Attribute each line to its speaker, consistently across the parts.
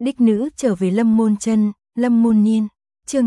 Speaker 1: Đích nữ trở về Lâm Môn Chân, Lâm Môn Niên. Chương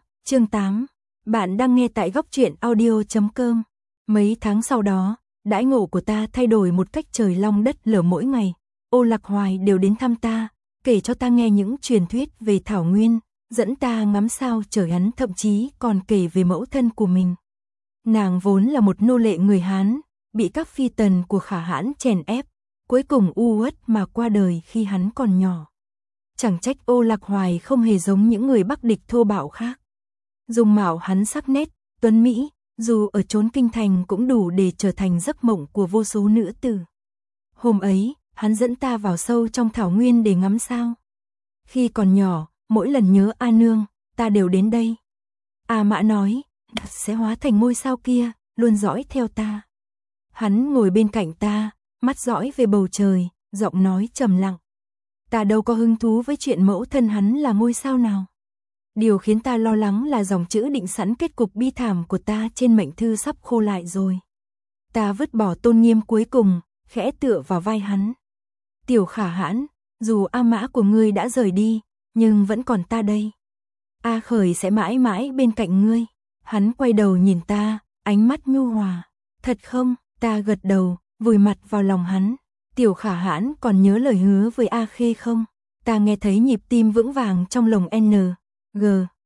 Speaker 1: 8. Bạn đang nghe tại góc truyện audio.com. Mấy tháng sau đó, đãi ngộ của ta thay đổi một cách trời long đất lở mỗi ngày. Ô Lạc Hoài đều đến thăm ta, kể cho ta nghe những truyền thuyết về Thảo Nguyên, dẫn ta ngắm sao trời, hắn thậm chí còn kể về mẫu thân của mình. Nàng vốn là một nô lệ người Hán, bị các phi tần của Khả Hãn chèn ép, cuối cùng u uất mà qua đời khi hắn còn nhỏ. Chẳng trách Ô Lạc Hoài không hề giống những người Bắc địch thô bạo khác. Dung mạo hắn sắc nét, tuấn mỹ, dù ở chốn kinh thành cũng đủ để trở thành giấc mộng của vô số nữ tử. Hôm ấy, hắn dẫn ta vào sâu trong Thảo Nguyên để ngắm sao. Khi còn nhỏ, mỗi lần nhớ A Nương, ta đều đến đây. A Mã nói, sẽ hóa thành ngôi sao kia, luôn dõi theo ta. Hắn ngồi bên cạnh ta, mắt dõi về bầu trời, giọng nói trầm lặng. Ta đâu có hứng thú với chuyện mẫu thân hắn là ngôi sao nào. Điều khiến ta lo lắng là dòng chữ định sẵn kết cục bi thảm của ta trên mệnh thư sắp khô lại rồi. Ta vứt bỏ tôn nghiêm cuối cùng, khẽ tựa vào vai hắn. Tiểu Khả Hãn, dù A Mã của ngươi đã rời đi, nhưng vẫn còn ta đây. A Khởi sẽ mãi mãi bên cạnh ngươi. Hắn quay đầu nhìn ta, ánh mắt nhu hòa. Thật không? Ta gật đầu, vùi mặt vào lòng hắn. Tiểu Khả Hãn còn nhớ lời hứa với A Khê không? Ta nghe thấy nhịp tim vững vàng trong lồng N, G,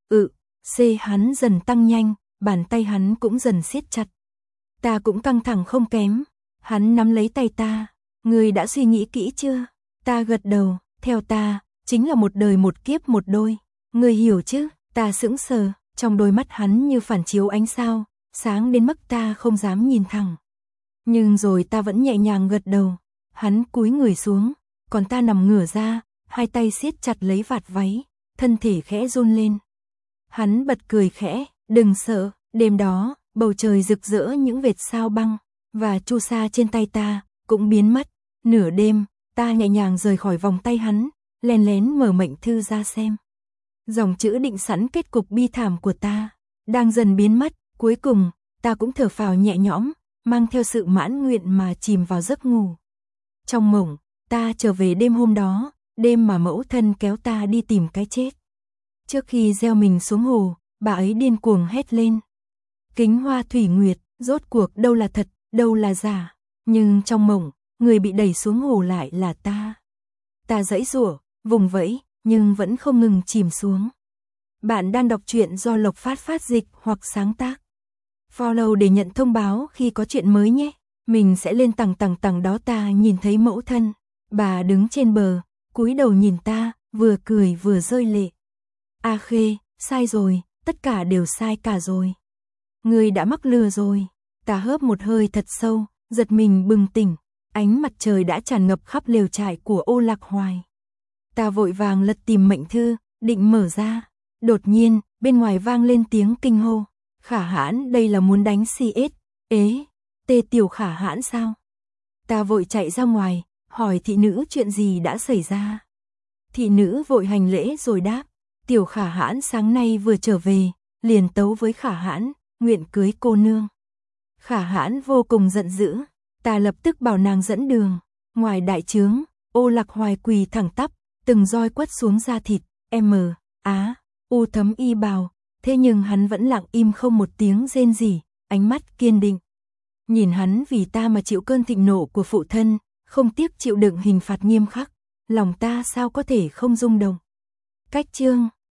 Speaker 1: C hắn dần tăng nhanh, bàn tay hắn cũng dần siết chặt. Ta cũng căng thẳng không kém. Hắn nắm lấy tay ta. Ngươi đã suy nghĩ kỹ chưa? Ta gật đầu, theo ta, chính là một đời một kiếp một đôi. Ngươi hiểu chứ? Ta sững sờ, trong đôi mắt hắn như phản chiếu ánh sao, sáng đến mức ta không dám nhìn thẳng. Nhưng rồi ta vẫn nhẹ nhàng gật đầu. Hắn cúi người xuống, còn ta nằm ngửa ra, hai tay siết chặt lấy vạt váy, thân thể khẽ run lên. Hắn bật cười khẽ, đừng sợ, đêm đó, bầu trời rực rỡ những vệt sao băng, và chu sa trên tay ta cũng biến mất. Nửa đêm, ta nhẹ nhàng rời khỏi vòng tay hắn, lén lén mở mệnh thư ra xem. Dòng chữ định sẵn kết cục bi thảm của ta đang dần biến mất, cuối cùng, ta cũng thở phào nhẹ nhõm, mang theo sự mãn nguyện mà chìm vào giấc ngủ. Trong mộng, ta trở về đêm hôm đó, đêm mà mẫu thân kéo ta đi tìm cái chết. Trước khi gieo mình xuống hồ, bà ấy điên cuồng hét lên. Kính Hoa Thủy Nguyệt, rốt cuộc đâu là thật, đâu là giả. Nhưng trong mộng, người bị đẩy xuống hồ lại là ta. Ta giãy giụa, vùng vẫy, nhưng vẫn không ngừng chìm xuống. Bạn đang đọc truyện do Lộc phát dịch hoặc sáng tác. Follow để nhận thông báo khi có chuyện mới nhé. Mình sẽ lên tầng đó. Ta nhìn thấy mẫu thân. Bà đứng trên bờ, cúi đầu nhìn ta, vừa cười vừa rơi lệ. A Khê, sai rồi, tất cả đều sai cả rồi. Ngươi đã mắc lừa rồi. Ta hớp một hơi thật sâu, giật mình bừng tỉnh. Ánh mặt trời đã tràn ngập khắp lều trại của Ô Lạc Hoài. Ta vội vàng lật tìm mệnh thư, định mở ra. Đột nhiên, bên ngoài vang lên tiếng kinh hô. Khả Hãn, đây là muốn đánh CS. Ế, tê Tiểu Khả Hãn sao? Ta vội chạy ra ngoài, hỏi thị nữ chuyện gì đã xảy ra. Thị nữ vội hành lễ rồi đáp. Tiểu Khả Hãn sáng nay vừa trở về, liền tấu với Khả Hãn, nguyện cưới cô nương. Khả Hãn vô cùng giận dữ. Ta lập tức bảo nàng dẫn đường. Ngoài đại trướng, Ô Lạc Hoài quỳ thẳng tắp, từng roi quất xuống da thịt, U thấm y bào. Thế nhưng hắn vẫn lặng im không một tiếng rên rỉ, ánh mắt kiên định. Nhìn hắn vì ta mà chịu cơn thịnh nộ của phụ thân, không tiếc chịu đựng hình phạt nghiêm khắc, lòng ta sao có thể không rung động. Cách chương